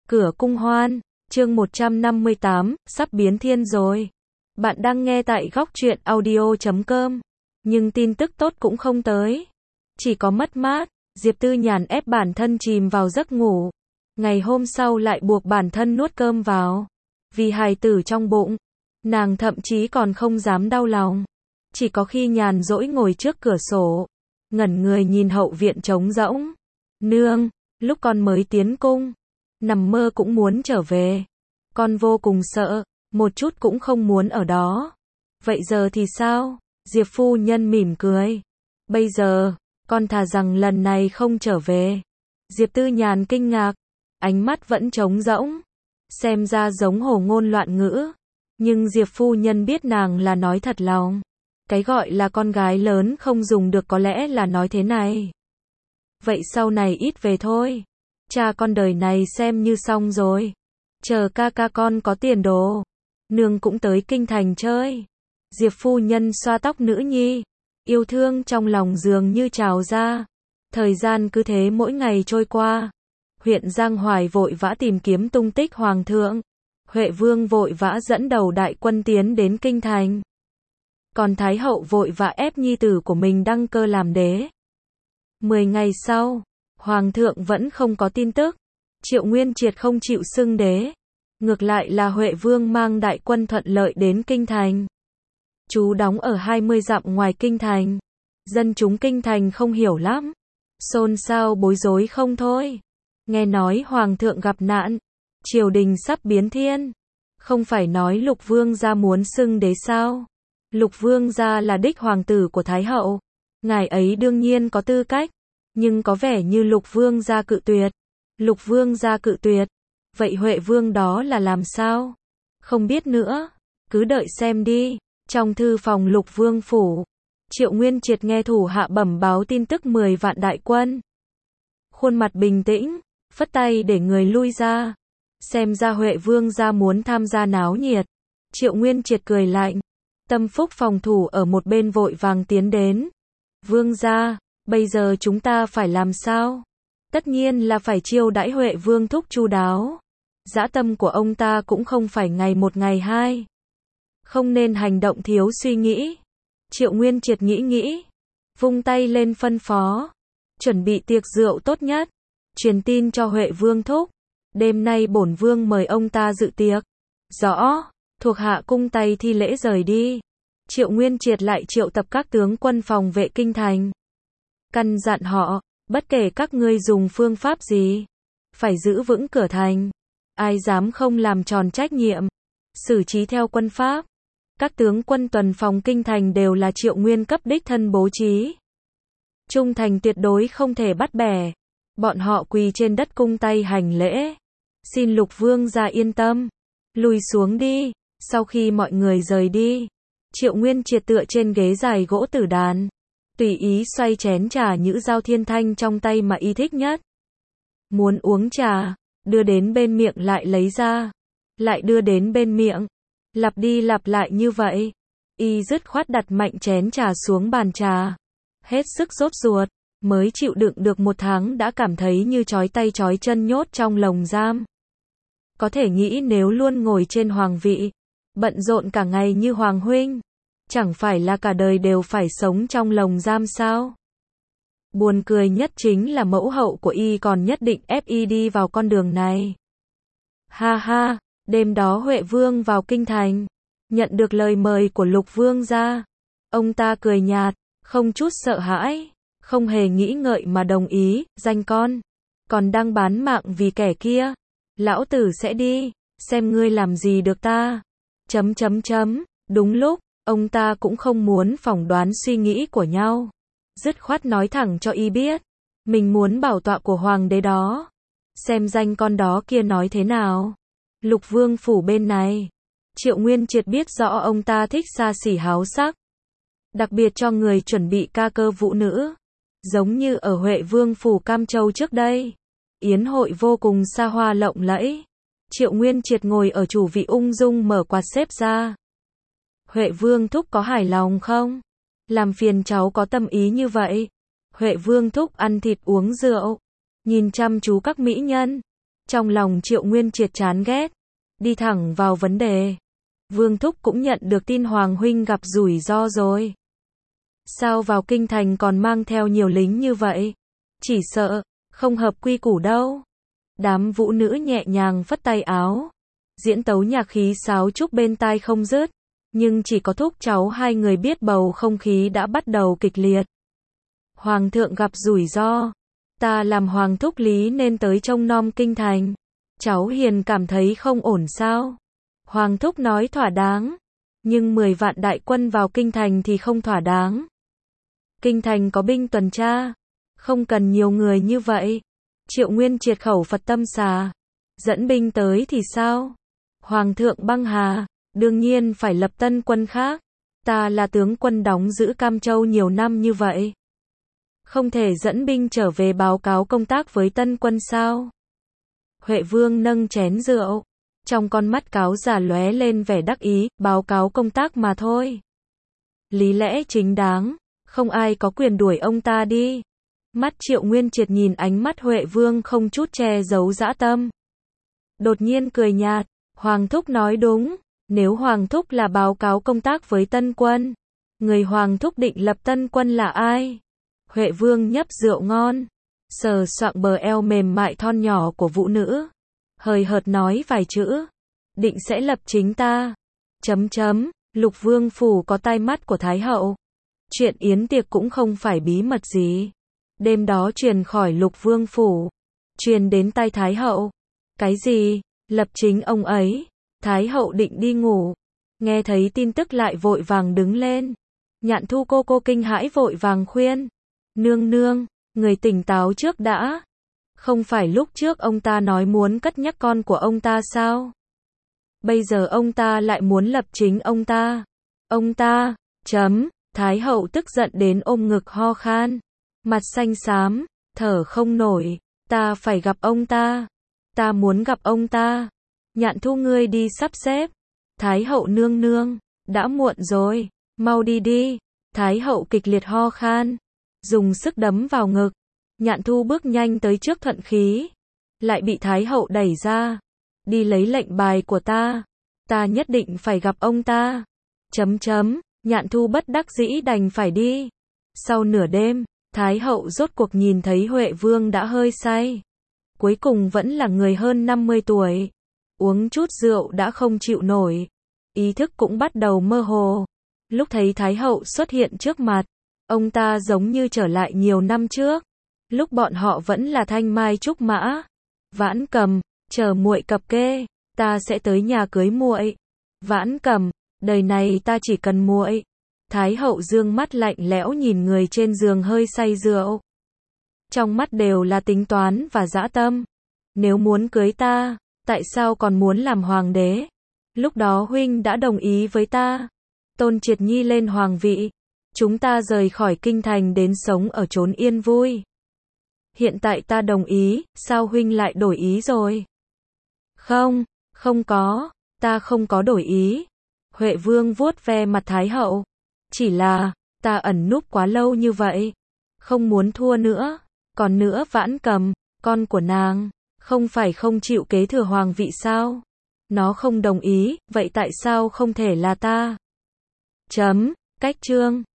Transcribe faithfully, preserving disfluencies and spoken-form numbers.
Cửa cung hoan, chương một trăm năm mươi tám, sắp biến thiên rồi. Bạn đang nghe tại góc truyện audio chấm com. Nhưng tin tức tốt cũng không tới. Chỉ có mất mát, Diệp Tư Nhàn ép bản thân chìm vào giấc ngủ. Ngày hôm sau lại buộc bản thân nuốt cơm vào. Vì hài tử trong bụng, nàng thậm chí còn không dám đau lòng. Chỉ có khi nhàn rỗi ngồi trước cửa sổ, ngẩn người nhìn hậu viện trống rỗng. Nương, lúc con mới tiến cung, nằm mơ cũng muốn trở về. Con vô cùng sợ, một chút cũng không muốn ở đó. Vậy giờ thì sao? Diệp phu nhân mỉm cười. Bây giờ, con thà rằng lần này không trở về. Diệp Tư Nhàn kinh ngạc, ánh mắt vẫn trống rỗng. Xem ra giống hồ ngôn loạn ngữ. Nhưng Diệp phu nhân biết nàng là nói thật lòng. Cái gọi là con gái lớn không dùng được có lẽ là nói thế này. Vậy sau này ít về thôi. Cha con đời này xem như xong rồi. Chờ ca ca con có tiền đồ, nương cũng tới kinh thành chơi. Diệp phu nhân xoa tóc nữ nhi, yêu thương trong lòng dường như trào ra. Thời gian cứ thế mỗi ngày trôi qua. Huyện Giang Hoài vội vã tìm kiếm tung tích hoàng thượng. Huệ Vương vội vã dẫn đầu đại quân tiến đến kinh thành. Còn Thái hậu vội vã ép nhi tử của mình đăng cơ làm đế. Mười ngày sau, hoàng thượng vẫn không có tin tức. Triệu Nguyên Triệt không chịu xưng đế. Ngược lại là Huệ Vương mang đại quân thuận lợi đến kinh thành. Chú đóng ở hai mươi dặm ngoài kinh thành. Dân chúng kinh thành không hiểu lắm. Xôn xao bối rối không thôi. Nghe nói hoàng thượng gặp nạn. Triều đình sắp biến thiên. Không phải nói Lục Vương gia muốn xưng đế sao? Lục Vương gia là đích hoàng tử của Thái hậu. Ngài ấy đương nhiên có tư cách. Nhưng có vẻ như Lục Vương gia cự tuyệt. Lục Vương gia cự tuyệt. Vậy Huệ Vương đó là làm sao? Không biết nữa. Cứ đợi xem đi. Trong thư phòng Lục Vương phủ, Triệu Nguyên Triệt nghe thủ hạ bẩm báo tin tức mười vạn đại quân. Khuôn mặt bình tĩnh, phất tay để người lui ra. Xem ra Huệ Vương gia muốn tham gia náo nhiệt. Triệu Nguyên Triệt cười lạnh. Tâm Phúc phòng thủ ở một bên vội vàng tiến đến. Vương gia, bây giờ chúng ta phải làm sao? Tất nhiên là phải chiêu đãi Huệ Vương thúc chu đáo. Dã tâm của ông ta cũng không phải ngày một ngày hai. Không nên hành động thiếu suy nghĩ. Triệu Nguyên Triệt nghĩ nghĩ. Vung tay lên phân phó. Chuẩn bị tiệc rượu tốt nhất. Truyền tin cho Huệ Vương thúc. Đêm nay bổn vương mời ông ta dự tiệc. Rõ. Thuộc hạ cung tay thi lễ rời đi. Triệu Nguyên Triệt lại triệu tập các tướng quân phòng vệ kinh thành. Căn dặn họ. Bất kể các ngươi dùng phương pháp gì, phải giữ vững cửa thành. Ai dám không làm tròn trách nhiệm, xử trí theo quân pháp. Các tướng quân tuần phòng kinh thành đều là Triệu Nguyên cấp đích thân bố trí. Trung thành tuyệt đối không thể bắt bẻ. Bọn họ quỳ trên đất cung tay hành lễ. Xin Lục Vương gia yên tâm. Lùi xuống đi. Sau khi mọi người rời đi, Triệu Nguyên Triệt tựa trên ghế dài gỗ tử đàn. Tùy ý xoay chén trà nhữ giao thiên thanh trong tay mà y thích nhất. Muốn uống trà, đưa đến bên miệng lại lấy ra, lại đưa đến bên miệng, lặp đi lặp lại như vậy. Y dứt khoát đặt mạnh chén trà xuống bàn trà. Hết sức sốt ruột, mới chịu đựng được một tháng đã cảm thấy như trói tay trói chân nhốt trong lồng giam. Có thể nghĩ nếu luôn ngồi trên hoàng vị, bận rộn cả ngày như hoàng huynh, chẳng phải là cả đời đều phải sống trong lồng giam sao? Buồn cười nhất chính là mẫu hậu của y còn nhất định ép y đi vào con đường này. Ha ha, đêm đó Huệ Vương vào kinh thành, nhận được lời mời của Lục Vương gia. Ông ta cười nhạt, không chút sợ hãi, không hề nghĩ ngợi mà đồng ý, danh con, còn đang bán mạng vì kẻ kia. Lão tử sẽ đi, xem ngươi làm gì được ta. Chấm chấm chấm, đúng lúc. Ông ta cũng không muốn phỏng đoán suy nghĩ của nhau. Dứt khoát nói thẳng cho y biết. Mình muốn bảo tọa của hoàng đế đó. Xem danh con đó kia nói thế nào. Lục Vương phủ bên này. Triệu Nguyên Triệt biết rõ ông ta thích xa xỉ háo sắc. Đặc biệt cho người chuẩn bị ca cơ vũ nữ. Giống như ở Huệ Vương phủ Cam Châu trước đây. Yến hội vô cùng xa hoa lộng lẫy. Triệu Nguyên Triệt ngồi ở chủ vị ung dung mở quạt xếp ra. Huệ Vương thúc có hài lòng không? Làm phiền cháu có tâm ý như vậy. Huệ Vương thúc ăn thịt uống rượu, nhìn chăm chú các mỹ nhân. Trong lòng Triệu Nguyên Triệt chán ghét, đi thẳng vào vấn đề. Vương thúc cũng nhận được tin Hoàng huynh gặp rủi ro rồi. Sao vào kinh thành còn mang theo nhiều lính như vậy? Chỉ sợ, không hợp quy củ đâu. Đám vũ nữ nhẹ nhàng phất tay áo. Diễn tấu nhạc khí sáo trúc bên tai không dứt. Nhưng chỉ có thúc cháu hai người biết bầu không khí đã bắt đầu kịch liệt. Hoàng thượng gặp rủi ro. Ta làm hoàng thúc lý nên tới trông nom kinh thành. Cháu hiền cảm thấy không ổn sao? Hoàng thúc nói thỏa đáng. Nhưng mười vạn đại quân vào kinh thành thì không thỏa đáng. Kinh thành có binh tuần tra. Không cần nhiều người như vậy. Triệu Nguyên Triệt khẩu Phật tâm xà. Dẫn binh tới thì sao? Hoàng thượng băng hà. Đương nhiên phải lập tân quân khác. Ta là tướng quân đóng giữ Cam Châu nhiều năm như vậy. Không thể dẫn binh trở về báo cáo công tác với tân quân sao? Huệ Vương nâng chén rượu. Trong con mắt cáo già lóe lên vẻ đắc ý, báo cáo công tác mà thôi. Lý lẽ chính đáng, không ai có quyền đuổi ông ta đi. Mắt Triệu Nguyên Triệt nhìn ánh mắt Huệ Vương không chút che giấu dã tâm. Đột nhiên cười nhạt, Hoàng thúc nói đúng, nếu Hoàng thúc là báo cáo công tác với tân quân, người Hoàng thúc định lập tân quân là ai? Huệ Vương nhấp rượu ngon, sờ soạng bờ eo mềm mại thon nhỏ của vũ nữ, hời hợt nói vài chữ, định sẽ lập chính ta. Chấm chấm, Lục Vương phủ có tai mắt của Thái hậu. Chuyện yến tiệc cũng không phải bí mật gì. Đêm đó truyền khỏi Lục Vương phủ, truyền đến tai Thái hậu. Cái gì? Lập chính ông ấy? Thái hậu định đi ngủ, nghe thấy tin tức lại vội vàng đứng lên. Nhạn Thu cô cô kinh hãi vội vàng khuyên, nương nương, người tỉnh táo trước đã. Không phải lúc trước ông ta nói muốn cất nhắc con của ông ta sao? Bây giờ ông ta lại muốn lập chính ông ta. Ông ta, chấm, Thái hậu tức giận đến ôm ngực ho khan, mặt xanh xám, thở không nổi. Ta phải gặp ông ta. Ta muốn gặp ông ta. Nhạn Thu ngươi đi sắp xếp. Thái hậu nương nương, đã muộn rồi, mau đi đi. Thái hậu kịch liệt ho khan, dùng sức đấm vào ngực. Nhạn Thu bước nhanh tới trước thuận khí, lại bị Thái hậu đẩy ra. Đi lấy lệnh bài của ta, ta nhất định phải gặp ông ta. Chấm chấm, Nhạn Thu bất đắc dĩ đành phải đi. Sau nửa đêm, Thái hậu rốt cuộc nhìn thấy Huệ Vương đã hơi say. Cuối cùng vẫn là người hơn năm mươi tuổi. Uống chút rượu đã không chịu nổi. Ý thức cũng bắt đầu mơ hồ. Lúc thấy Thái hậu xuất hiện trước mặt, ông ta giống như trở lại nhiều năm trước. Lúc bọn họ vẫn là thanh mai trúc mã. Vãn Cầm, chờ muội cập kê, ta sẽ tới nhà cưới muội. Vãn Cầm, đời này ta chỉ cần muội. Thái hậu dương mắt lạnh lẽo nhìn người trên giường hơi say rượu. Trong mắt đều là tính toán và dã tâm. Nếu muốn cưới ta, tại sao còn muốn làm hoàng đế? Lúc đó huynh đã đồng ý với ta. Tôn Triệt Nhi lên hoàng vị. Chúng ta rời khỏi kinh thành đến sống ở chốn yên vui. Hiện tại ta đồng ý, sao huynh lại đổi ý rồi? Không, không có, ta không có đổi ý. Huệ Vương vuốt ve mặt Thái hậu. Chỉ là, ta ẩn núp quá lâu như vậy. Không muốn thua nữa. Còn nữa Vãn Cầm, con của nàng, không phải không chịu kế thừa hoàng vị sao? Nó không đồng ý, vậy tại sao không thể là ta? Chấm, cách chương.